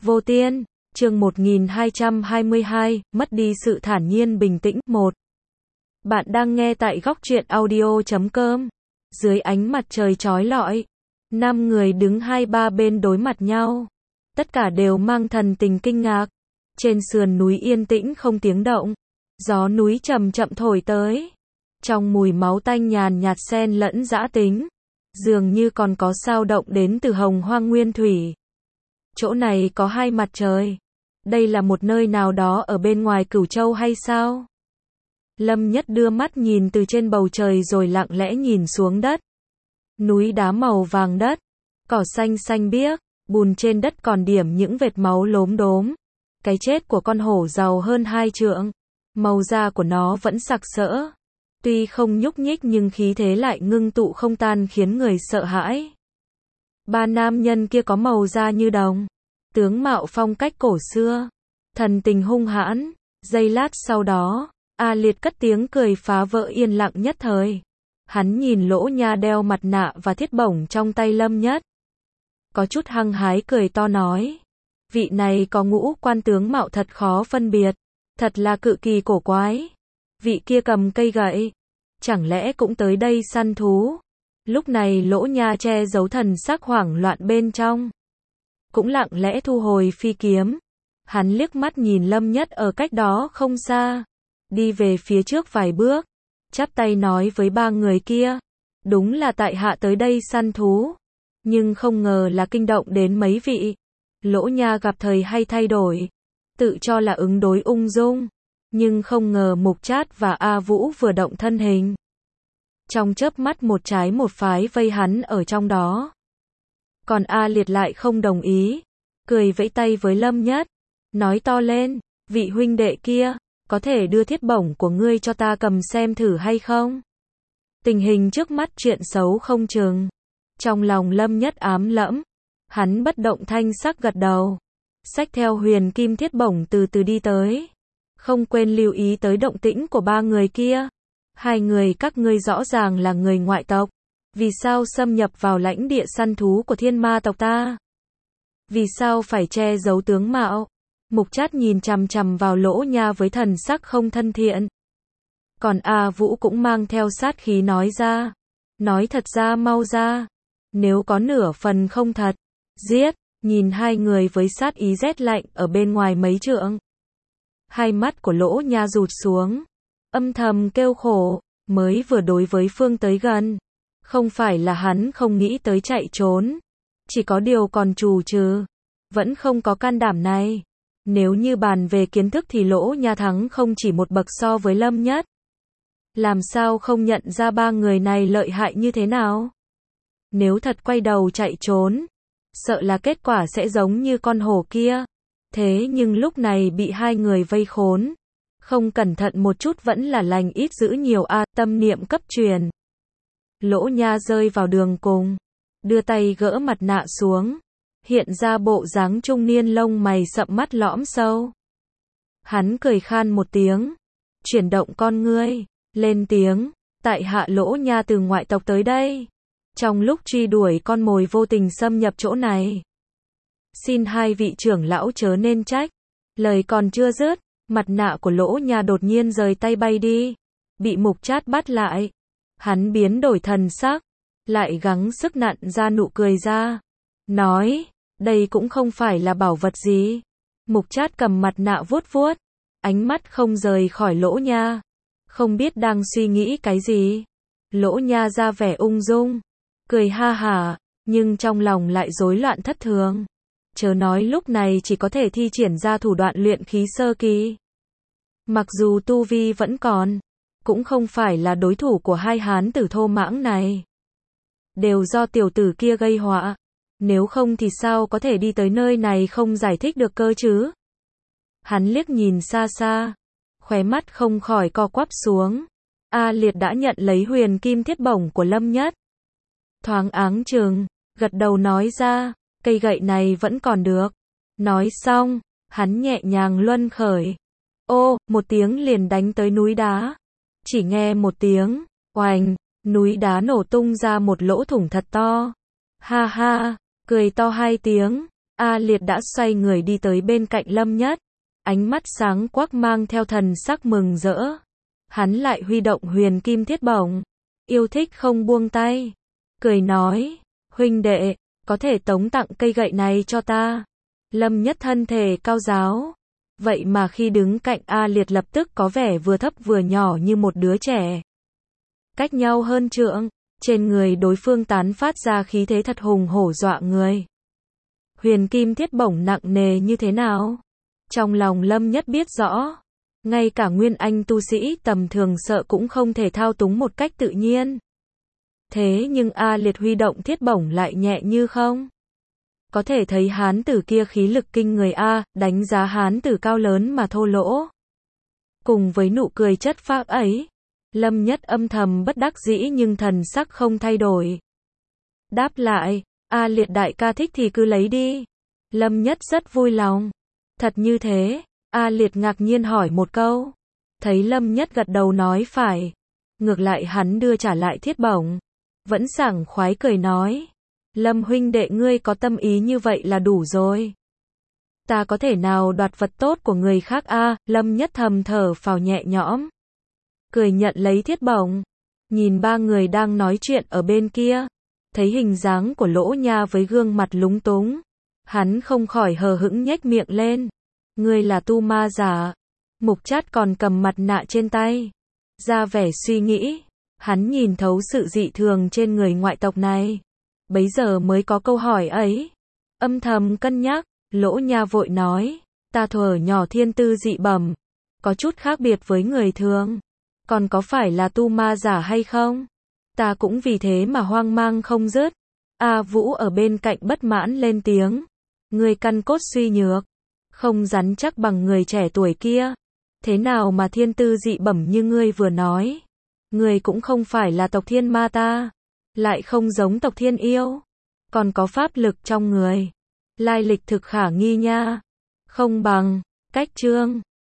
Vô Tiên, chương 1222, mất đi sự thản nhiên bình tĩnh. 1. Bạn đang nghe tại góc truyện audio.com. Dưới ánh mặt trời chói lọi, 5 người đứng 2-3 bên đối mặt nhau. Tất cả đều mang thần tình kinh ngạc. Trên sườn núi yên tĩnh không tiếng động. Gió núi chậm chậm thổi tới. Trong mùi máu tanh nhàn nhạt xen lẫn dã tính. Dường như còn có sao động đến từ hồng hoang nguyên thủy. Chỗ này có 2 mặt trời. Đây là một nơi nào đó ở bên ngoài Cửu Châu hay sao? Lâm Nhất đưa mắt nhìn từ trên bầu trời rồi lặng lẽ nhìn xuống đất. Núi đá màu vàng đất, cỏ xanh xanh biếc, bùn trên đất còn điểm những vệt máu lốm đốm. Cái chết của con hổ giàu hơn 2 trượng. Màu da của nó vẫn sặc sỡ. Tuy không nhúc nhích nhưng khí thế lại ngưng tụ không tan khiến người sợ hãi. 3 nam nhân kia có màu da như đồng. Tướng mạo phong cách cổ xưa. Thần tình hung hãn. Giây lát sau đó, A Liệt cất tiếng cười phá vỡ yên lặng nhất thời. Hắn nhìn Lỗ Nha đeo mặt nạ và thiết bổng trong tay Lâm Nhất. Có chút hăng hái cười to nói. Vị này có ngũ quan tướng mạo thật khó phân biệt. Thật là cự kỳ cổ quái. Vị kia cầm cây gậy. Chẳng lẽ cũng tới đây săn thú? Lúc này Lỗ Nha che giấu thần sắc hoảng loạn bên trong. Cũng lặng lẽ thu hồi phi kiếm. Hắn liếc mắt nhìn Lâm Nhất ở cách đó không xa. Đi về phía trước vài bước. Chắp tay nói với 3 người kia. Đúng là tại hạ tới đây săn thú. Nhưng không ngờ là kinh động đến mấy vị. Lỗ Nha gặp thời hay thay đổi. Tự cho là ứng đối ung dung. Nhưng không ngờ Mục Trát và A Vũ vừa động thân hình. Trong chớp mắt một trái một phái vây hắn ở trong đó. Còn A Liệt lại không đồng ý. Cười vẫy tay với Lâm Nhất. Nói to lên, vị huynh đệ kia, có thể đưa thiết bổng của ngươi cho ta cầm xem thử hay không? Tình hình trước mắt chuyện xấu không chừng. Trong lòng Lâm Nhất ám lẫm. Hắn bất động thanh sắc gật đầu. Xách theo huyền kim thiết bổng từ từ đi tới. Không quên lưu ý tới động tĩnh của 3 người kia. 2 người các ngươi rõ ràng là người ngoại tộc. Vì sao xâm nhập vào lãnh địa săn thú của thiên ma tộc ta? Vì sao phải che giấu tướng mạo? Mục Trát nhìn chằm chằm vào Lỗ Nha với thần sắc không thân thiện. Còn A Vũ cũng mang theo sát khí nói ra. Nói thật ra mau ra. Nếu có nửa phần không thật, giết. Nhìn 2 người với sát ý rét lạnh ở bên ngoài mấy trượng. Hai mắt của Lỗ Nha rụt xuống. Âm thầm kêu khổ. Mới vừa đối với phương tới gần. Không phải là hắn không nghĩ tới chạy trốn. Chỉ có điều còn trù trừ. Vẫn không có can đảm này. Nếu như bàn về kiến thức thì Lỗ Nha thắng không chỉ một bậc so với Lâm Nhất. Làm sao không nhận ra 3 người này lợi hại như thế nào? Nếu thật quay đầu chạy trốn, sợ là kết quả sẽ giống như con hổ kia. Thế nhưng lúc này bị 2 người vây khốn. Không cẩn thận một chút vẫn là lành ít dữ nhiều a, tâm niệm cấp truyền. Lỗ Nha rơi vào đường cùng. Đưa tay gỡ mặt nạ xuống. Hiện ra bộ dáng trung niên lông mày sậm mắt lõm sâu. Hắn cười khan một tiếng. Chuyển động con ngươi. Lên tiếng. Tại hạ Lỗ Nha từ ngoại tộc tới đây. Trong lúc truy đuổi con mồi vô tình xâm nhập chỗ này. Xin 2 vị trưởng lão chớ nên trách. Lời còn chưa dứt. Mặt nạ của Lỗ Nha đột nhiên rời tay bay đi. Bị Mục Trát bắt lại. Hắn biến đổi thần sắc. Lại gắng sức nặn ra nụ cười ra. Nói. Đây cũng không phải là bảo vật gì. Mục Trát cầm mặt nạ vuốt vuốt. Ánh mắt không rời khỏi Lỗ Nha. Không biết đang suy nghĩ cái gì. Lỗ Nha ra vẻ ung dung. Cười ha hả. Nhưng trong lòng lại rối loạn thất thường. Chớ nói lúc này chỉ có thể thi triển ra thủ đoạn luyện khí sơ kỳ. Mặc dù tu vi vẫn còn. Cũng không phải là đối thủ của 2 hán tử thô mãng này. Đều do tiểu tử kia gây họa. Nếu không thì sao có thể đi tới nơi này không giải thích được cơ chứ? Hắn liếc nhìn xa xa. Khóe mắt không khỏi co quắp xuống. A Liệt đã nhận lấy huyền kim thiết bổng của Lâm Nhất. Thoáng áng chừng. Gật đầu nói ra. Cây gậy này vẫn còn được. Nói xong. Hắn nhẹ nhàng luân khởi. Ô, một tiếng liền đánh tới núi đá. Chỉ nghe một tiếng. Oành. Núi đá nổ tung ra một lỗ thủng thật to. Ha ha. Cười to 2 tiếng. A Liệt đã xoay người đi tới bên cạnh Lâm Nhất, ánh mắt sáng quắc mang theo thần sắc mừng rỡ. Hắn lại huy động huyền kim thiết bổng, yêu thích không buông tay, cười nói, huynh đệ, có thể tống tặng cây gậy này cho ta. Lâm Nhất thân thể cao ráo, vậy mà khi đứng cạnh A Liệt lập tức có vẻ vừa thấp vừa nhỏ như một đứa trẻ. Cách nhau hơn trượng, trên người đối phương tán phát ra khí thế thật hùng hổ dọa người. Huyền kim thiết bổng nặng nề như thế nào? Trong lòng Lâm Nhất biết rõ, ngay cả nguyên anh tu sĩ tầm thường sợ cũng không thể thao túng một cách tự nhiên. Thế nhưng A Liệt huy động thiết bổng lại nhẹ như không. Có thể thấy hán tử kia khí lực kinh người a, đánh giá hán tử cao lớn mà thô lỗ. Cùng với nụ cười chất phác ấy, Lâm Nhất âm thầm bất đắc dĩ nhưng thần sắc không thay đổi. Đáp lại, A Liệt đại ca thích thì cứ lấy đi. Lâm Nhất rất vui lòng. Thật như thế, A Liệt ngạc nhiên hỏi một câu. Thấy Lâm Nhất gật đầu nói phải. Ngược lại hắn đưa trả lại thiết bổng. Vẫn sảng khoái cười nói. Lâm huynh đệ ngươi có tâm ý như vậy là đủ rồi. Ta có thể nào đoạt vật tốt của người khác a? Lâm Nhất thầm thở phào nhẹ nhõm. Cười nhận lấy thiết bổng. Nhìn ba người đang nói chuyện ở bên kia. Thấy hình dáng của Lỗ Nha với gương mặt lúng túng. Hắn không khỏi hờ hững nhếch miệng lên. Ngươi là tu ma giả. Mục Trát còn cầm mặt nạ trên tay. Ra vẻ suy nghĩ. Hắn nhìn thấu sự dị thường trên người ngoại tộc này. Bấy giờ mới có câu hỏi ấy. Âm thầm cân nhắc, Lỗ Nha vội nói, ta thuở nhỏ thiên tư dị bẩm, có chút khác biệt với người thường. Còn có phải là tu ma giả hay không? Ta cũng vì thế mà hoang mang không dứt. A Vũ ở bên cạnh bất mãn lên tiếng. Người căn cốt suy nhược, không rắn chắc bằng người trẻ tuổi kia. Thế nào mà thiên tư dị bẩm như ngươi vừa nói? Ngươi cũng không phải là tộc thiên ma ta. Lại không giống tộc thiên yêu. Còn có pháp lực trong người. Lai lịch thực khả nghi nha. Không bằng, cách chương.